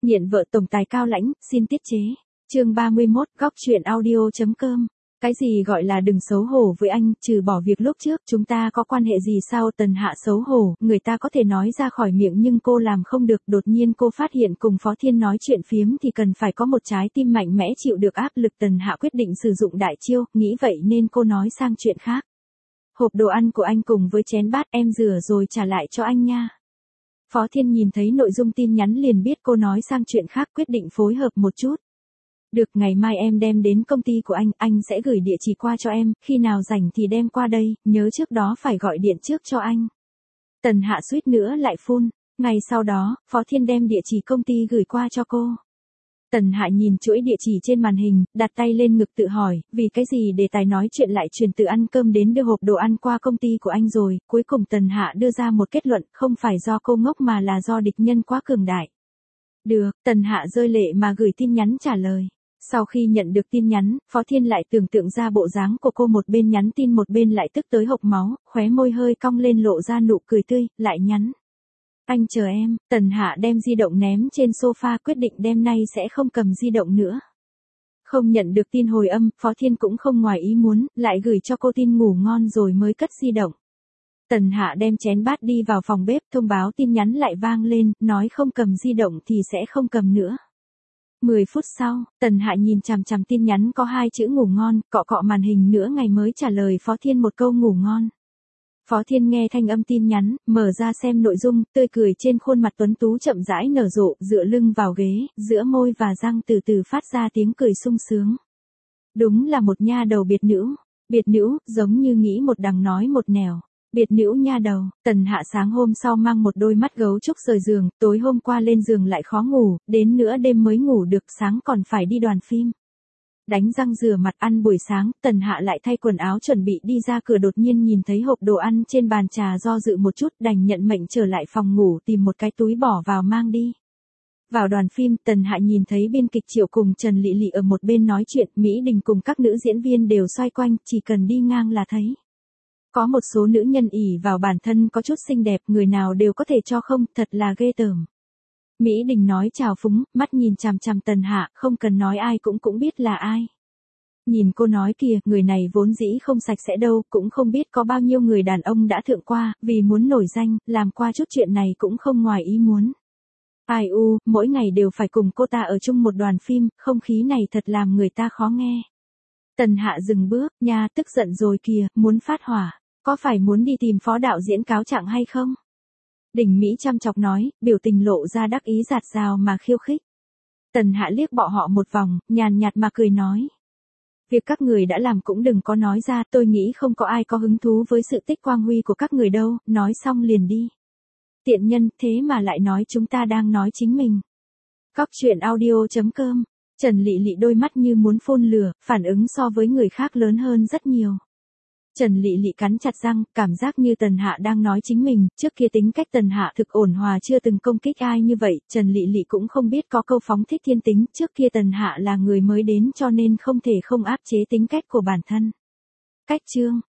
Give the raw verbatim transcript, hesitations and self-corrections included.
Nghiện vợ tổng tài cao lãnh, xin tiết chế. Chương ba mươi mốt, góc truyện audio.com. Cái gì gọi là đừng xấu hổ với anh, trừ bỏ việc lúc trước chúng ta có quan hệ gì sao? Tần Hạ xấu hổ, người ta có thể nói ra khỏi miệng nhưng cô làm không được. Đột nhiên cô phát hiện cùng Phó Thiên nói chuyện phiếm thì cần phải có một trái tim mạnh mẽ chịu được áp lực. Tần Hạ quyết định sử dụng đại chiêu, nghĩ vậy nên cô nói sang chuyện khác. Hộp đồ ăn của anh cùng với chén bát em rửa rồi trả lại cho anh nha. Phó Thiên nhìn thấy nội dung tin nhắn liền biết cô nói sang chuyện khác, quyết định phối hợp một chút. Được, ngày mai em đem đến công ty của anh, anh sẽ gửi địa chỉ qua cho em, khi nào rảnh thì đem qua đây, nhớ trước đó phải gọi điện trước cho anh. Tần Hạ suýt nữa lại phun. Ngày sau đó, Phó Thiên đem địa chỉ công ty gửi qua cho cô. Tần Hạ nhìn chuỗi địa chỉ trên màn hình, đặt tay lên ngực tự hỏi, vì cái gì đề tài nói chuyện lại chuyển từ ăn cơm đến đưa hộp đồ ăn qua công ty của anh rồi. Cuối cùng Tần Hạ đưa ra một kết luận, không phải do cô ngốc mà là do địch nhân quá cường đại. Được, Tần Hạ rơi lệ mà gửi tin nhắn trả lời. Sau khi nhận được tin nhắn, Phó Thiên lại tưởng tượng ra bộ dáng của cô, một bên nhắn tin một bên lại tức tới hộc máu, khóe môi hơi cong lên lộ ra nụ cười tươi, lại nhắn. Anh chờ em. Tần Hạ đem di động ném trên sofa, quyết định đêm nay sẽ không cầm di động nữa. Không nhận được tin hồi âm, Phó Thiên cũng không ngoài ý muốn, lại gửi cho cô tin ngủ ngon rồi mới cất di động. Tần Hạ đem chén bát đi vào phòng bếp, thông báo tin nhắn lại vang lên, nói không cầm di động thì sẽ không cầm nữa. mười phút sau, Tần Hạ nhìn chằm chằm tin nhắn có hai chữ ngủ ngon, cọ cọ màn hình nửa ngày mới trả lời Phó Thiên một câu ngủ ngon. Phó Thiên nghe thanh âm tin nhắn, mở ra xem nội dung, tươi cười trên khuôn mặt tuấn tú chậm rãi nở rộ, dựa lưng vào ghế, giữa môi và răng từ từ phát ra tiếng cười sung sướng. Đúng là một nha đầu biệt nữ. Biệt nữ, giống như nghĩ một đằng nói một nẻo. Biệt nữ nha đầu. Tần Hạ sáng hôm sau mang một đôi mắt gấu trúc rời giường, tối hôm qua lên giường lại khó ngủ, đến nửa đêm mới ngủ được, sáng còn phải đi đoàn phim. Đánh răng rửa mặt ăn buổi sáng, Tần Hạ lại thay quần áo chuẩn bị đi ra cửa, đột nhiên nhìn thấy hộp đồ ăn trên bàn trà, do dự một chút đành nhận mệnh trở lại phòng ngủ tìm một cái túi bỏ vào mang đi. Vào đoàn phim, Tần Hạ nhìn thấy biên kịch Triệu cùng Trần Lị Lị ở một bên nói chuyện, Mỹ Đình cùng các nữ diễn viên đều xoay quanh, chỉ cần đi ngang là thấy. Có một số nữ nhân ỷ vào bản thân có chút xinh đẹp, người nào đều có thể cho không, thật là ghê tởm. Mỹ Đình nói chào phúng, mắt nhìn chằm chằm Tần Hạ, không cần nói ai cũng cũng biết là ai. Nhìn cô nói kìa, người này vốn dĩ không sạch sẽ đâu, cũng không biết có bao nhiêu người đàn ông đã thượng qua, vì muốn nổi danh, làm qua chút chuyện này cũng không ngoài ý muốn. Ai u, mỗi ngày đều phải cùng cô ta ở chung một đoàn phim, không khí này thật làm người ta khó nghe. Tần Hạ dừng bước, nha, tức giận rồi kìa, muốn phát hỏa, có phải muốn đi tìm phó đạo diễn cáo trạng hay không? Đình Mỹ chăm chọc nói, biểu tình lộ ra đắc ý giạt rào mà khiêu khích. Tần Hạ liếc bọn họ một vòng, nhàn nhạt mà cười nói. Việc các người đã làm cũng đừng có nói ra, tôi nghĩ không có ai có hứng thú với sự tích quang huy của các người đâu, nói xong liền đi. Tiện nhân, thế mà lại nói chúng ta đang nói chính mình. Góc truyện audio.com. Trần Lị Lị đôi mắt như muốn phun lửa, phản ứng so với người khác lớn hơn rất nhiều. Trần Lị Lị cắn chặt răng, cảm giác như Tần Hạ đang nói chính mình, trước kia tính cách Tần Hạ thực ổn hòa, chưa từng công kích ai như vậy, Trần Lị Lị cũng không biết có câu phóng thích thiên tính, trước kia Tần Hạ là người mới đến cho nên không thể không áp chế tính cách của bản thân. Cách chương.